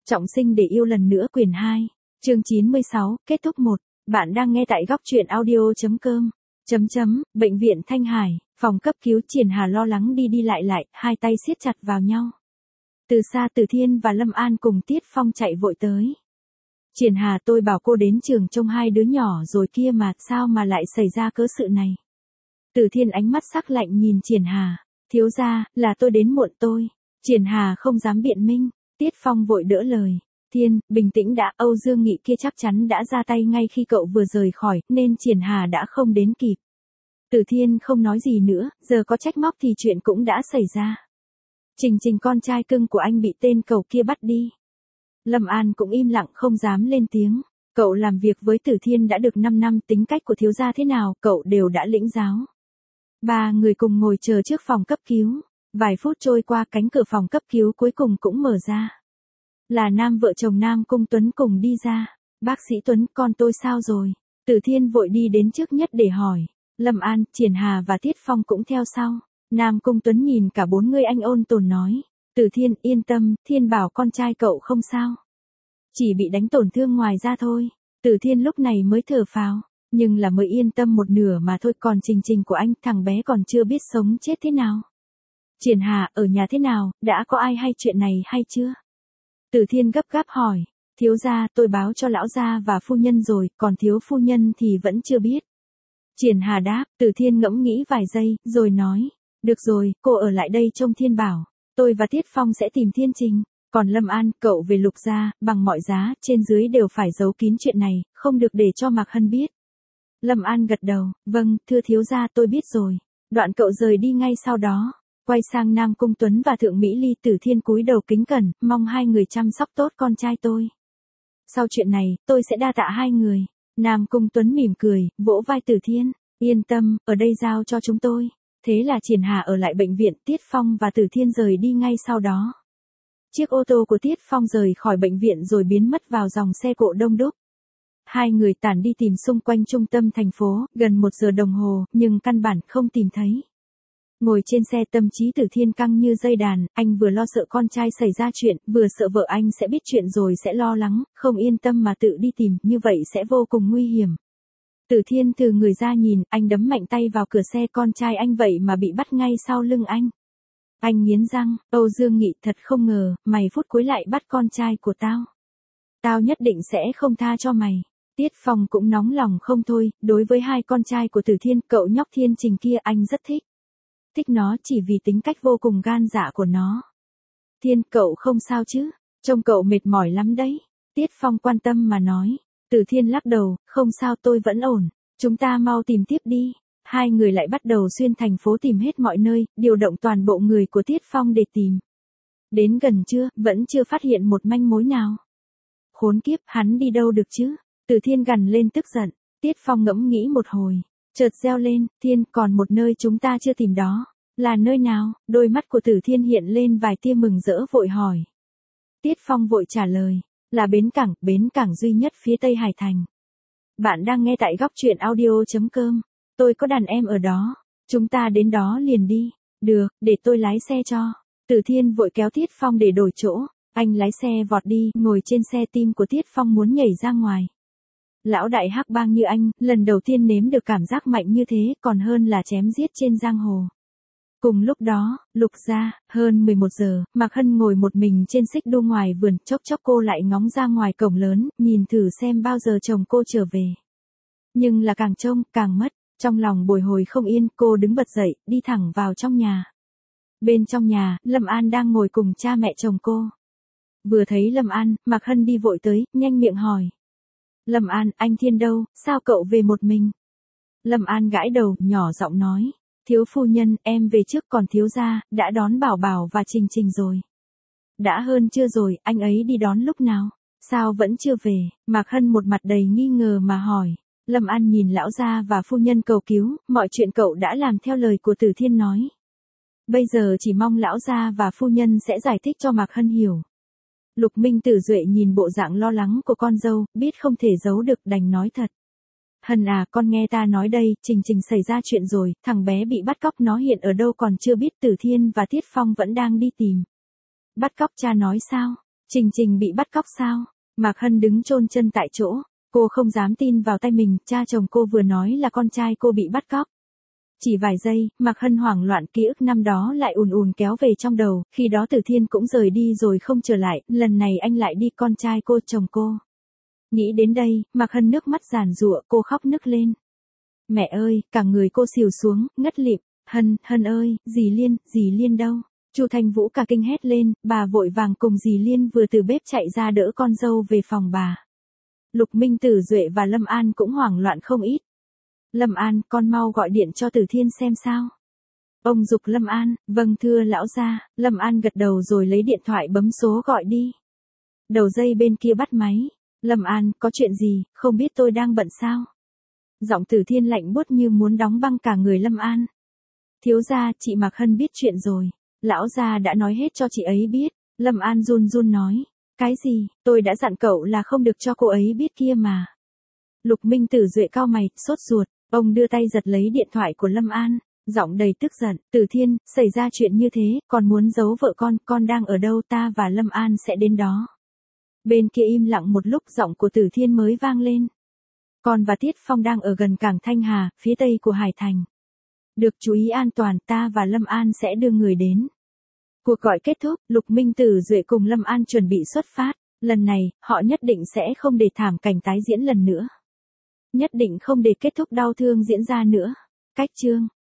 Trọng sinh để yêu lần nữa quyển 2, chương 96, kết thúc 1. Bạn đang nghe tại góc truyện audio.com. Bệnh viện Thanh Hải, phòng cấp cứu. Triển Hà lo lắng đi lại, hai tay siết chặt vào nhau. Từ xa Từ Thiên và Lâm An cùng Tiết Phong chạy vội tới. Triển Hà, tôi bảo cô đến trường trông hai đứa nhỏ rồi kia mà, sao mà lại xảy ra cớ sự này? Từ Thiên ánh mắt sắc lạnh nhìn Triển Hà, thiếu gia, là tôi đến muộn tôi. Triển Hà không dám biện minh. Tiết Phong vội đỡ lời. Thiên, bình tĩnh đã, Âu Dương Nghị kia chắc chắn đã ra tay ngay khi cậu vừa rời khỏi, nên Triển Hà đã không đến kịp. Từ Thiên không nói gì nữa, giờ có trách móc thì chuyện cũng đã xảy ra. Trình con trai cưng của anh bị tên cẩu kia bắt đi. Lâm An cũng im lặng không dám lên tiếng. Cậu làm việc với Từ Thiên đã được 5 năm, tính cách của thiếu gia thế nào, cậu đều đã lĩnh giáo. Ba người cùng ngồi chờ trước phòng cấp cứu. Vài phút trôi qua, cánh cửa phòng cấp cứu cuối cùng cũng mở ra. Là vợ chồng Nam Cung Tuấn cùng đi ra. Bác sĩ Tuấn, con tôi sao rồi? Từ Thiên vội đi đến trước nhất để hỏi. Lâm An, Triển Hà và Tiết Phong cũng theo sau. Nam Cung Tuấn nhìn cả bốn người anh ôn tồn nói. Từ Thiên, yên tâm, Thiên bảo con trai cậu không sao. Chỉ bị đánh tổn thương ngoài ra thôi. Từ Thiên lúc này mới thở phào. Nhưng là mới yên tâm một nửa mà thôi, còn Trình của anh, thằng bé còn chưa biết sống chết thế nào. Triển Hà, ở nhà thế nào, đã có ai hay chuyện này hay chưa? Từ Thiên gấp gáp hỏi. Thiếu gia, tôi báo cho lão gia và phu nhân rồi, còn thiếu phu nhân thì vẫn chưa biết. Triển Hà đáp. Từ Thiên ngẫm nghĩ vài giây, rồi nói. Được rồi, cô ở lại đây trông Thiên bảo. Tôi và Tiết Phong sẽ tìm Thiên Trình. Còn Lâm An, cậu về Lục gia, bằng mọi giá, trên dưới đều phải giấu kín chuyện này, không được để cho Mạc Hân biết. Lâm An gật đầu. Vâng, thưa thiếu gia, tôi biết rồi. Đoạn cậu rời đi ngay sau đó. Quay sang Nam Cung Tuấn và Thượng Mỹ Ly. Từ Thiên cúi đầu kính cẩn, mong hai người chăm sóc tốt con trai tôi. Sau chuyện này, tôi sẽ đa tạ hai người. Nam Cung Tuấn mỉm cười, vỗ vai Từ Thiên. Yên tâm, ở đây giao cho chúng tôi. Thế là Triển Hà ở lại bệnh viện, Tiết Phong và Từ Thiên rời đi ngay sau đó. Chiếc ô tô của Tiết Phong rời khỏi bệnh viện rồi biến mất vào dòng xe cộ đông đúc. Hai người tản đi tìm xung quanh trung tâm thành phố, gần 1 giờ đồng hồ, nhưng căn bản không tìm thấy. Ngồi trên xe, tâm trí Từ Thiên căng như dây đàn, anh vừa lo sợ con trai xảy ra chuyện, vừa sợ vợ anh sẽ biết chuyện rồi sẽ lo lắng, không yên tâm mà tự đi tìm, như vậy sẽ vô cùng nguy hiểm. Từ Thiên từ người ra nhìn, anh đấm mạnh tay vào cửa xe, con trai anh vậy mà bị bắt ngay sau lưng anh. Anh nghiến răng. Âu Dương Nghị, thật không ngờ, mày phút cuối lại bắt con trai của tao. Tao nhất định sẽ không tha cho mày. Tiết Phong cũng nóng lòng không thôi, đối với hai con trai của Từ Thiên, cậu nhóc Thiên Trình kia anh rất thích. Thích nó chỉ vì tính cách vô cùng gan dạ của nó. Thiên, cậu không sao chứ? Trông cậu mệt mỏi lắm đấy. Tiết Phong quan tâm mà nói. Từ Thiên lắc đầu, không sao, tôi vẫn ổn. Chúng ta mau tìm tiếp đi. Hai người lại bắt đầu xuyên thành phố tìm hết mọi nơi, điều động toàn bộ người của Tiết Phong để tìm. Đến gần trưa, vẫn chưa phát hiện một manh mối nào. Khốn kiếp, hắn đi đâu được chứ? Từ Thiên gằn lên tức giận. Tiết Phong ngẫm nghĩ một hồi. Chợt reo lên, Thiên, còn một nơi chúng ta chưa tìm đó. Là nơi nào? Đôi mắt của Từ Thiên hiện lên vài tia mừng rỡ, vội hỏi. Tiết Phong vội trả lời. Là bến cảng duy nhất phía Tây Hải Thành. Bạn đang nghe tại góc truyện audio.com. Tôi có đàn em ở đó. Chúng ta đến đó liền đi. Được, để tôi lái xe cho. Từ Thiên vội kéo Tiết Phong để đổi chỗ. Anh lái xe vọt đi, ngồi trên xe, tim của Tiết Phong muốn nhảy ra ngoài. Lão đại hắc bang như anh, lần đầu tiên nếm được cảm giác mạnh như thế, còn hơn là chém giết trên giang hồ. Cùng lúc đó, Lục gia, hơn 11 giờ, Mạc Hân ngồi một mình trên xích đu ngoài vườn, chốc cô lại ngóng ra ngoài cổng lớn, nhìn thử xem bao giờ chồng cô trở về. Nhưng là càng trông, càng mất, trong lòng bồi hồi không yên, cô đứng bật dậy, đi thẳng vào trong nhà. Bên trong nhà, Lâm An đang ngồi cùng cha mẹ chồng cô. Vừa thấy Lâm An, Mạc Hân đi vội tới, nhanh miệng hỏi. Lâm An, anh Thiên đâu, sao cậu về một mình? Lâm An gãi đầu, nhỏ giọng nói. Thiếu phu nhân, em về trước, còn thiếu gia, đã đón Bảo Bảo và Trình rồi. Đã hơn trưa rồi, anh ấy đi đón lúc nào? Sao vẫn chưa về? Mạc Hân một mặt đầy nghi ngờ mà hỏi. Lâm An nhìn lão gia và phu nhân cầu cứu, mọi chuyện cậu đã làm theo lời của Từ Thiên nói. Bây giờ chỉ mong lão gia và phu nhân sẽ giải thích cho Mạc Hân hiểu. Lục Minh Tử Duệ nhìn bộ dạng lo lắng của con dâu, biết không thể giấu được, đành nói thật. Hân à, con nghe ta nói đây, Trình xảy ra chuyện rồi, thằng bé bị bắt cóc, nó hiện ở đâu còn chưa biết. Từ Thiên và Tiết Phong vẫn đang đi tìm. Bắt cóc cha nói sao? Trình Trình bị bắt cóc sao? Mạc Hân đứng chôn chân tại chỗ, cô không dám tin vào tay mình, cha chồng cô vừa nói là con trai cô bị bắt cóc. Chỉ vài giây, Mạc Hân hoảng loạn, ký ức năm đó lại ùn ùn kéo về trong đầu, khi đó Tử Thiên cũng rời đi rồi không trở lại, lần này anh lại đi, con trai cô, chồng cô. Nghĩ đến đây, Mạc Hân nước mắt giàn giụa, cô khóc nức lên. Mẹ ơi, cả người cô xìu xuống, ngất lịm. Hân ơi, dì Liên đâu? Chu Thanh Vũ cả kinh hét lên, bà vội vàng cùng dì Liên vừa từ bếp chạy ra đỡ con dâu về phòng bà. Lục Minh Tử Duệ và Lâm An cũng hoảng loạn không ít. Lâm An, con mau gọi điện cho Tử Thiên xem sao. Ông giục Lâm An, vâng thưa lão gia. Lâm An gật đầu rồi lấy điện thoại bấm số gọi đi. Đầu dây bên kia bắt máy. Lâm An, có chuyện gì, không biết tôi đang bận sao? Giọng Tử Thiên lạnh buốt như muốn đóng băng cả người Lâm An. Thiếu gia, chị Mạc Hân biết chuyện rồi. Lão gia đã nói hết cho chị ấy biết. Lâm An run run nói. Cái gì, tôi đã dặn cậu là không được cho cô ấy biết kia mà. Lục Minh Tử Duệ cau mày, sốt ruột, ông đưa tay giật lấy điện thoại của Lâm An, giọng đầy tức giận, Tử Thiên, xảy ra chuyện như thế, còn muốn giấu vợ con đang ở đâu, ta và Lâm An sẽ đến đó. Bên kia im lặng một lúc, giọng của Tử Thiên mới vang lên. Con và Tiết Phong đang ở gần cảng Thanh Hà, phía tây của Hải Thành. Được chú ý an toàn, ta và Lâm An sẽ đưa người đến. Cuộc gọi kết thúc, Lục Minh Tử Duệ cùng Lâm An chuẩn bị xuất phát. Lần này, họ nhất định sẽ không để thảm cảnh tái diễn lần nữa. Nhất định không để kết thúc đau thương diễn ra nữa. Cách chương